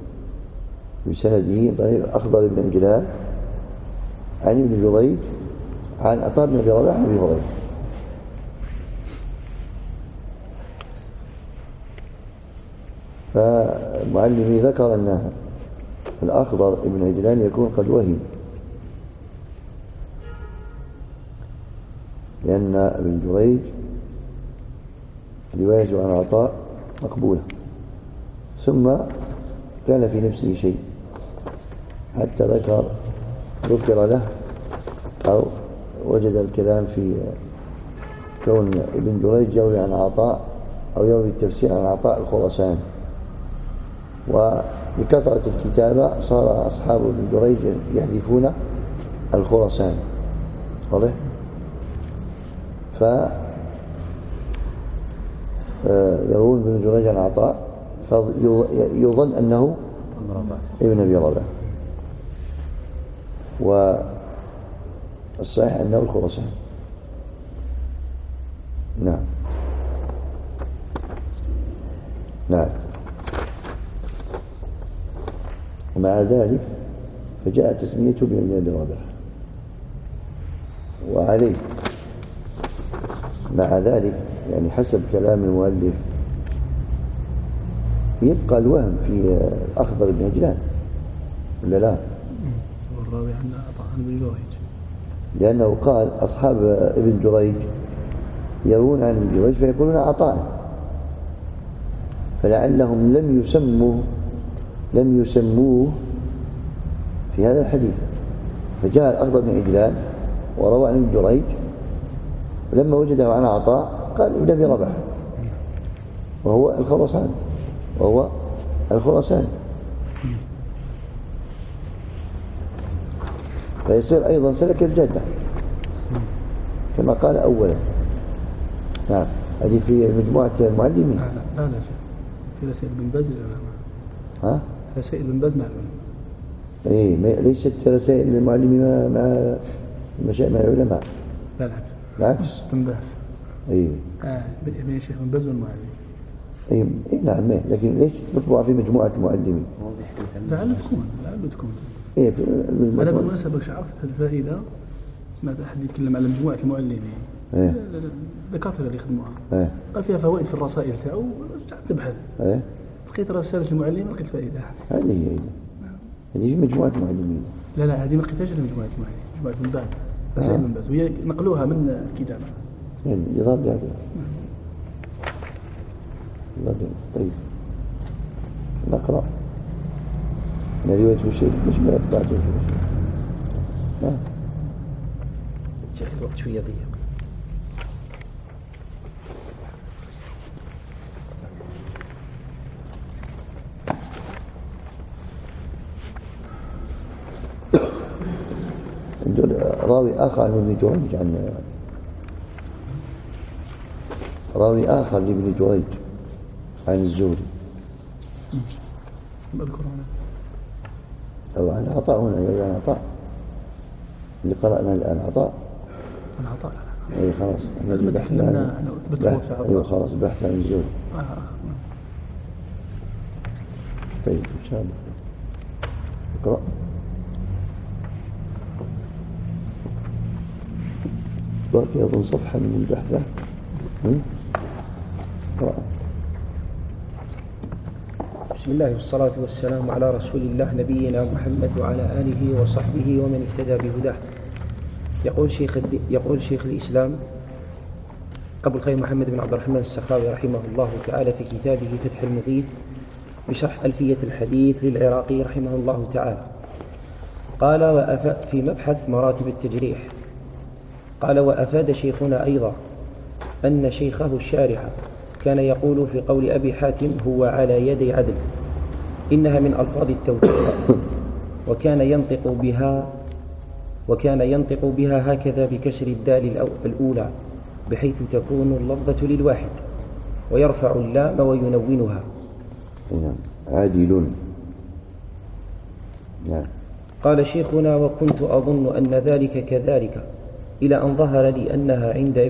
بسنده طريق أخضر بن جلال عن ابن جريج عن عطاء بن أبي رباح عن أبي هريرة. فالمعلمي ذكر أن الأخضر ابن عجلان يكون قد وهم، لأن ابن جريج روايته عن عطاء مقبولة، ثم كان في نفسه شيء حتى ذكر له أو وجد الكلام في كون ابن جريج يروي عن عطاء أو يروي التفسير عن عطاء الخراساني، وبكثرة الكتابة صار أصحاب ابن جريج يحذفون الخراساني، واضح؟ يروون ابن جريج عن عطاء فيظن أنه ابن أبي رباح، والصحيح أنه الخراساني. نعم نعم. ومع ذلك فجاء تسميته بابن أبي رباح، وعليه مع ذلك يعني حسب كلام المؤلف يبقى الوهم في أخضر بن عجلان ولا لا؟ والراوي عن عطاء بن جريج، لأنه قال أصحاب ابن جريج يروون عن ابن جريج فيقولون عطاء، فلعلهم لم يسموه في هذا الحديث، فجاء الأخضر بن عجلان وروى عن ابن جريج، ولما وجده عن عطاء قال ابن أبي رباح وهو الخراساني فيصير أيضا سلك الجادة كما قال أولا. نعم. هذه في مجموعة المعلمين. لا في رسائل بن باز ها؟ رسائل بن باز معلومة. إيه ليست رسائل المعلمين مع العلماء. لا بالعكس. بن باز. إيه. بين الشيخ بن باز والمعلم. إيه نعم، لكن ليست مطبوعة في مجموعة المعلمين. لعل تكون. إيه أنا بالمناسبة عرفت الفائدة، سمعت أحد يتكلم على مجموعة المعلمين. إيه. الدكاترة اللي يخدموها. إيه. قال فيها فوائد في الرسائل تاعو، رجعت تبحث. إيه. لقيت رسالة المعلم لقيت فائدة. هذه في مجموعة المعلمين. لا هذه ما لقيتهاش في مجموعة المعلمين، مجموعة بن باز. رسائل بن باز وهي نقلوها من الكتاب. يعني يضاد هذا. طيب نقرأ رواية الشيخ مش ما يطبعته شيخ الوقت شوية ضيق. راوي آخر لابن جريج عن الزهري أو عن عطاء هنا عن عطاء اللي قرأنا الآن عطاء أي خلاص خلاص بحث عن الزهري. طيب إن شاء الله اقرأ. باقي أظن صفحة من البحث. اقرأ. بسم الله والصلاة والسلام على رسول الله نبينا محمد وعلى آله وصحبه ومن اهتدى بهداه. يقول شيخ الإسلام أبو الخير محمد بن عبد الرحمن السخاوي رحمه الله تعالى في كتابه فتح المغيث بشرح ألفية الحديث للعراقي رحمه الله تعالى، قال في مبحث مراتب التجريح، قال وأفاد شيخنا أيضا أن شيخه الشارح كان يقول في قول أبي حاتم هو على يدي عدل إنها من ألفاظ التوثيق، وكان ينطق بها هكذا بكسر الدال الأولى بحيث تكون اللفظة للواحد، ويرفع اللام وينونها. عادل. نعم. قال شيخنا: وكنت أظن أن ذلك كذلك، إلى أن ظهر لي أنها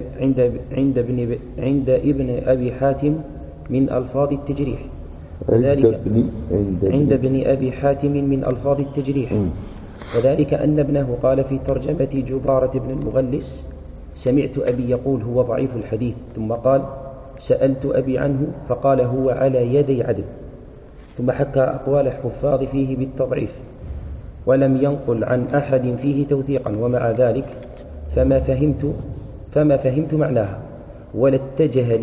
عند ابن أبي حاتم من ألفاظ التجريح. عند ابن أبي حاتم من ألفاظ التجريح، وذلك أن ابنه قال في ترجمة جبارة بن المغلس: سمعت أبي يقول هو ضعيف الحديث، ثم قال: سألت أبي عنه فقال هو على يدي عدل، ثم حكى أقوال الحفاظ فيه بالتضعيف، ولم ينقل عن أحد فيه توثيقا، ومع ذلك فما فهمت معناها، ولا اتجه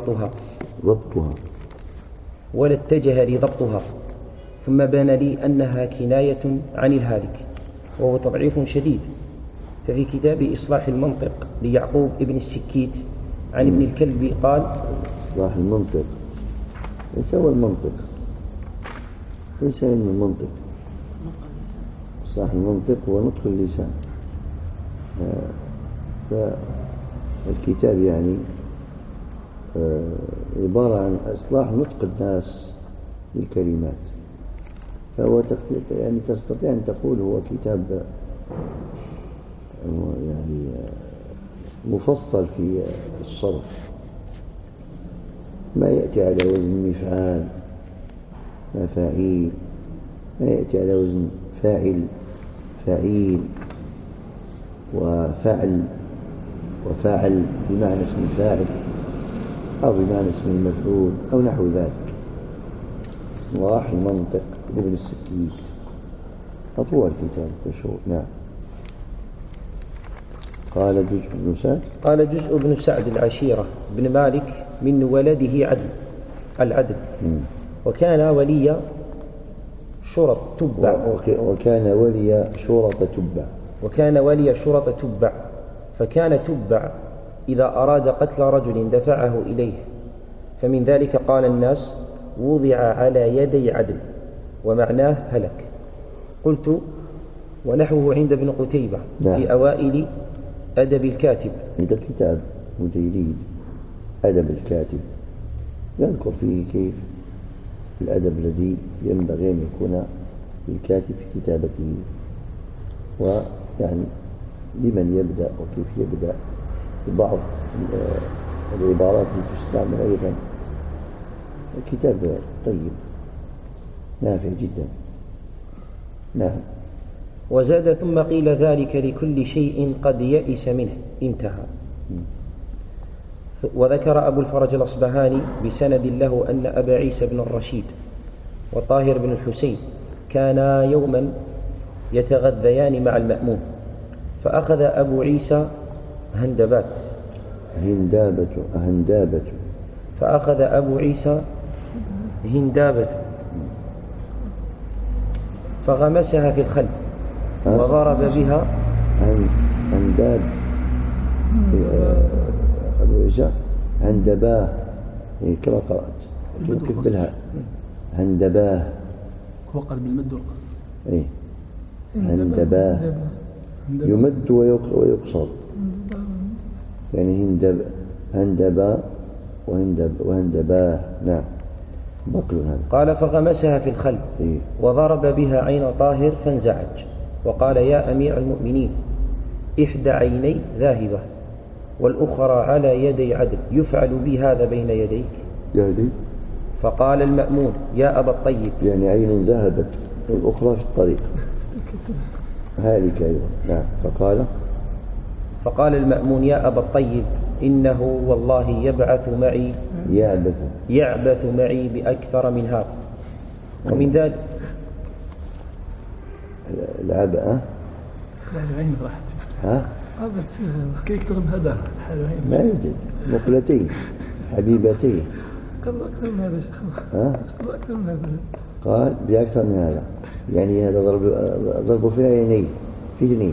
لي ضبطها، ثم بان لي أنها كناية عن الهالك، وهو تضعيف شديد. ففي كتاب إصلاح المنطق ليعقوب ابن السكيت عن ابن الكلب قال: إصلاح المنطق ليس هو المنطق، ليس علم المنطق. إصلاح المنطق هو نطق اللسان. فالكتاب يعني عبارة عن إصلاح نطق الناس للكلمات، فهو يعني تستطيع أن تقول هو كتاب يعني مفصل في الصرف، ما يأتي على وزن مفعال مفاعيل، ما يأتي على وزن فاعل فعيل وفاعل بمعنى اسم الفاعل أو بمعنى اسم المفعول أو نحو ذلك. إصلاح المنطق ابن السكيت أطول كتاب مشهور. نعم. قال جزء بن سعد العشيرة بن مالك من ولده العدل، وكان ولي شرط تبع، وكان ولي شرط تبع، فكان تبع إذا أراد قتل رجل دفعه إليه، فمن ذلك قال الناس: وضع على يدي عدل، ومعناه هلك. قلت: ونحوه عند ابن قتيبة في أوائل أدب الكاتب. عند كتاب مجيد أدب الكاتب يذكر فيه كيف الأدب الذي ينبغي أن يكون للكاتب في كتابته، ويعني لمن يبدأ وكيف يبدأ، بعض العبارات التي تستعمل أيضا. الكتاب طيب نافع جدا. نعم. وزاد: ثم قيل ذلك لكل شيء قد يئس منه، انتهى. وذكر أبو الفرج الأصبهاني بسند له أن أبا عيسى بن الرشيد وطاهر بن الحسين كانا يوما يتغذيان مع المأمون، فأخذ أبو عيسى هندابة فأخذ أبو عيسى هندابة فغمسها في الخل وضرب بها هنداب أبو عيسى هندباه، كما قرأت كيف بالها هندباه، هو قال بالمد والقصر. إيه هندباه يمد ويقصر، يعني هندبا وهندباه. نعم. بقل هذا. قال: فغمسها في الخل وضرب بها عين طاهر فانزعج، وقال: يا أمير المؤمنين، إحدى عيني ذاهبة والأخرى على يدي عدل، يفعل بي هذا بين يديك؟ يعني فقال المأمون: يا أبا الطيب، يعني عين ذهبت والأخرى في الطريق هالك أيضا. نعم. فقال المأمون: يا أبا الطيب، إنه والله يعبث معي بأكثر من هذا. ومن ذلك العبء العين راحت عبث فيها أكثر من هذا. ما يوجد مقلتين حبيبتين. قال أكثر من هذا شيخ. قال أكثر من هذا. قال بأكثر من هذا، يعني هذا ضرب في عينين في اثنين،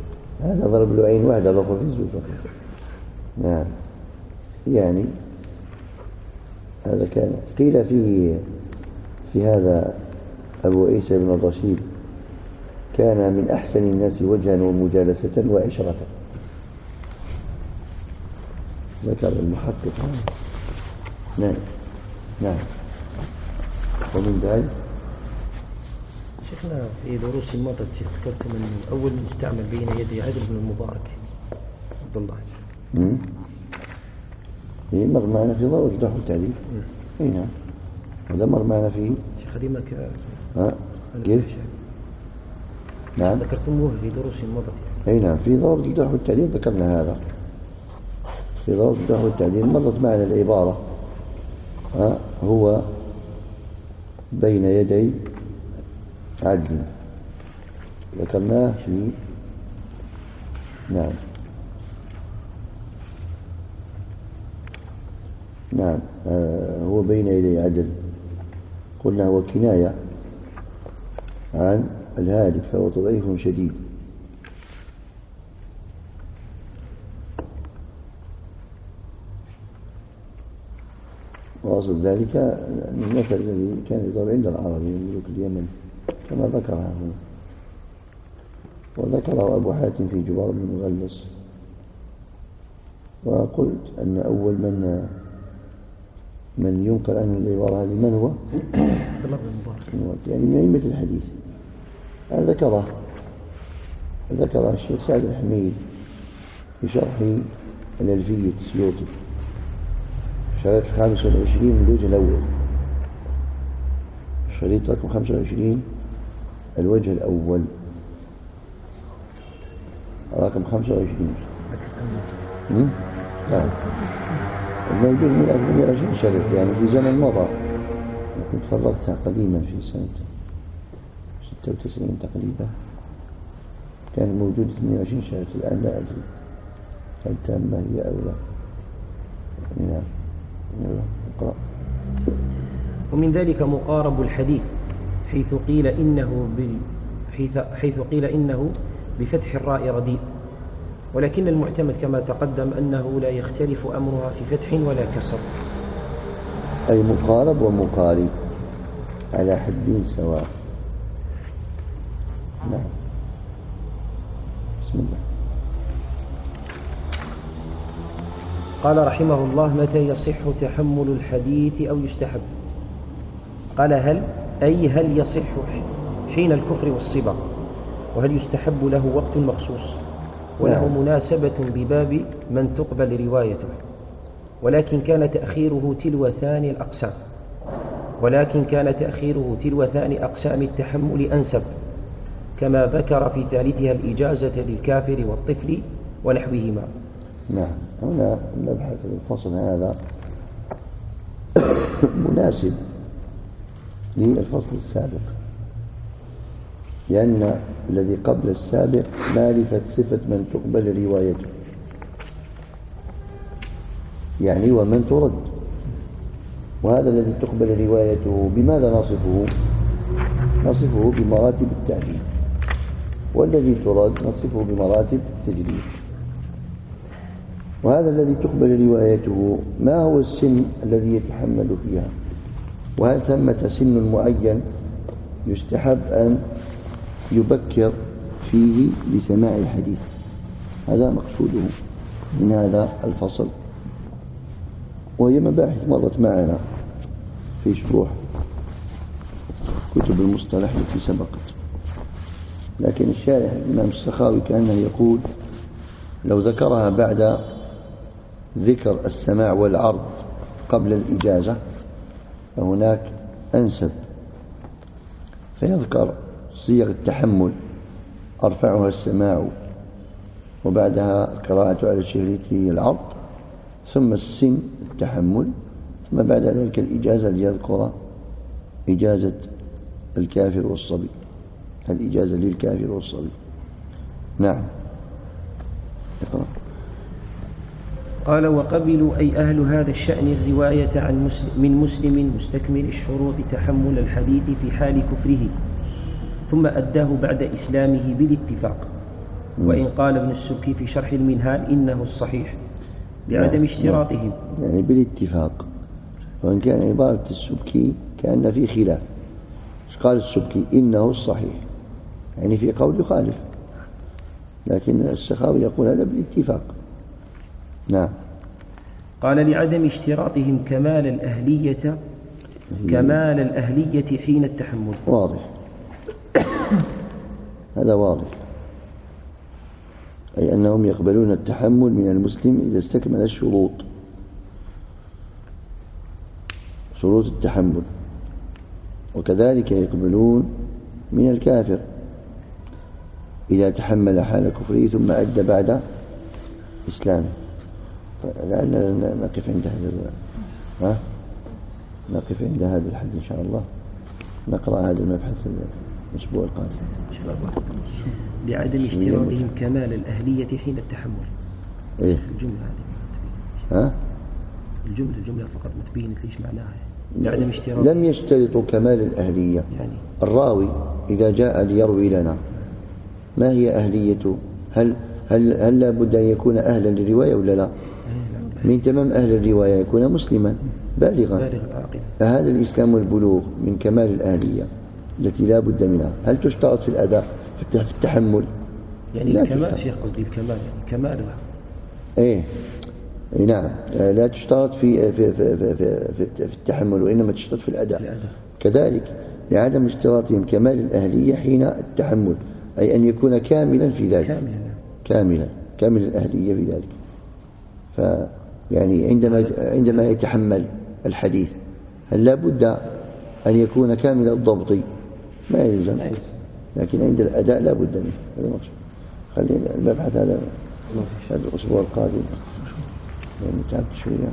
هذا ضرب له عين واحدة الأخرى في الزوج. نعم. يعني هذا كان قيل في هذا أبو عيسى بن الرشيد كان من أحسن الناس وجها ومجالسة وعشرة. ذكر المحقق. نعم نعم. ومن ذلك شيخنا في دروس مضت ذكرتم أنه أول من استعمل بين يدي عدل بن المبارك عبد الله. مر معنا في ضوء الجرح والتعديل. اي نعم. هذا مر معنا في شيخ خديمة كيف؟ نعم. ذكرتموه في دروس مضت. اي نعم، في ضوء الجرح والتعديل ذكرنا هذا. في ضوء الجرح والتعديل مرت معنا العبارة هو بين يدي عدل، ذكرناه في نعم هو بين يدي عدل، قلنا هو كناية عن الهالك فهو تضعيف شديد. وأصل ذلك المثل الذي كان يضرب عند العرب من ملوك اليمن كما ذكرها هنا، وذكره أبو حاتم في جبار بن مغلس. وقلت أن أول من ينقل عنه العبارة هذه من هو؟ يعني من أئمة الحديث. ذكر الشيخ سعد الحميد في شرح الألفية السيوطي شريط 25 من الوجه الأول، شريط رقم 25 الوجه الأول رقم 25. نعم الموجود من 28 شريط يعني في زمن مضى. كنت فرغتها قديما في سنة 96 تقريبا، كان موجود 28 شريط. الآن لا أدري هل تامة هي أو لا. نعم. ومن ذلك مقارب الحديث حيث قيل إنه بفتح الراء رديء، ولكن المعتمد كما تقدم أنه لا يختلف أمرها في فتح ولا كسر، أي مقارب ومقارب على حد سواء. نعم. بسم الله. قال رحمه الله: متى يصح تحمل الحديث أو يستحب؟ قال هل يصح حين الكفر والصبا، وهل يستحب له وقت مخصوص وله مناسبة بباب من تقبل روايته، ولكن كان تأخيره تلو ثاني أقسام التحمل أنسب، كما ذكر في ثالثها الإجازة للكافر والطفل ونحوهما. نعم. هنا نبحث في الفصل هذا مناسب للفصل السابق، لأن الذي قبل السابق معرفة صفة من تقبل روايته، يعني ومن ترد. وهذا الذي تقبل روايته بماذا نصفه؟ نصفه بمراتب التعديل، والذي ترد نصفه بمراتب التجريد. وهذا الذي تقبل روايته ما هو السن الذي يتحمل فيها، وهل ثمة سن معين يستحب أن يبكر فيه لسماع الحديث؟ هذا مقصوده من هذا الفصل، وهي مباحث مرت معنا في شروح كتب المصطلح التي سبقت. لكن الشارح الإمام السخاوي كأنه يقول لو ذكرها بعد ذكر السماع والعرض قبل الإجازة فهناك أنسب، فيذكر صيغ التحمل أرفعها السماع، وبعدها القراءة على شهرته العرض، ثم السن التحمل، ثم بعد ذلك الإجازة ليذكر إجازة الكافر والصبي، الإجازة للكافر والصبي. نعم. اقرأ. قال: وقبلوا أي أهل هذا الشأن الرواية من مسلم مستكمل الشروط تحمل الحديث في حال كفره، ثم أداه بعد إسلامه بالاتفاق. وإن قال ابن السبكي في شرح المنهال إنه الصحيح بعدم اشتراطهم، يعني بالاتفاق، وإن كان عبارة السبكي كأن في خلاف. قال السبكي إنه الصحيح، يعني في قول يخالف، لكن السخاوي يقول هذا بالاتفاق. نعم. قال لعدم اشتراطهم كمال الأهلية حين التحمل. واضح، هذا واضح، أي أنهم يقبلون التحمل من المسلم إذا استكمل الشروط، شروط التحمل، وكذلك يقبلون من الكافر إذا تحمل حال كفره ثم أدى بعد إسلامه. لعلنا نقف عند نقف عند هذا الحد إن شاء الله، نقرأ هذا المبحث الأسبوع القادم. لعدم اشتراطهم كمال الأهلية حين التحمل. إيه الجملة هذه الجملة فقط ما تبين ليش معناها. لعدم اشتراط، لم يشترطوا كمال الأهلية. يعني الراوي إذا جاء ليروي لنا ما هي أهليته؟ هل لا بد أن يكون أهلا للرواية ولا لا؟ من تمام أهل الرواية يكون مسلما بالغا، فهذا الإسلام والبلوغ من كمال الأهلية التي لا بد منها. هل تشترط في الأداء في التحمل؟ يعني الكمال شيخ، قصدي الكمال يعني كمالها. إيه نعم، لا تشترط في التحمل، وإنما تشترط في الأداء. كذلك لعدم اشتراطهم كمال الأهلية حين التحمل، أي أن يكون كاملا في ذلك، كامل الأهلية في ذلك. فيعني عندما يتحمل الحديث هل لا بد أن يكون كامل الضبط؟ ما يلزم، لكن عند الأداء لا بد منه. هذا مقصود. خلينا المبحث هذا الأسبوع القادم، يعني تعبت شوية.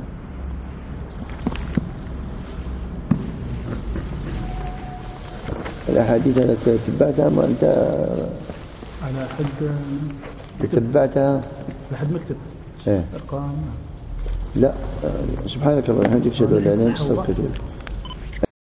الأحاديث التي تتبعتها ما أنت على حد تتبعتها لحد مكتب إيه؟ أرقام. لا، سبحانك اللهم وبحمدك أشهد أن لا إله إلا أنت أستغفرك.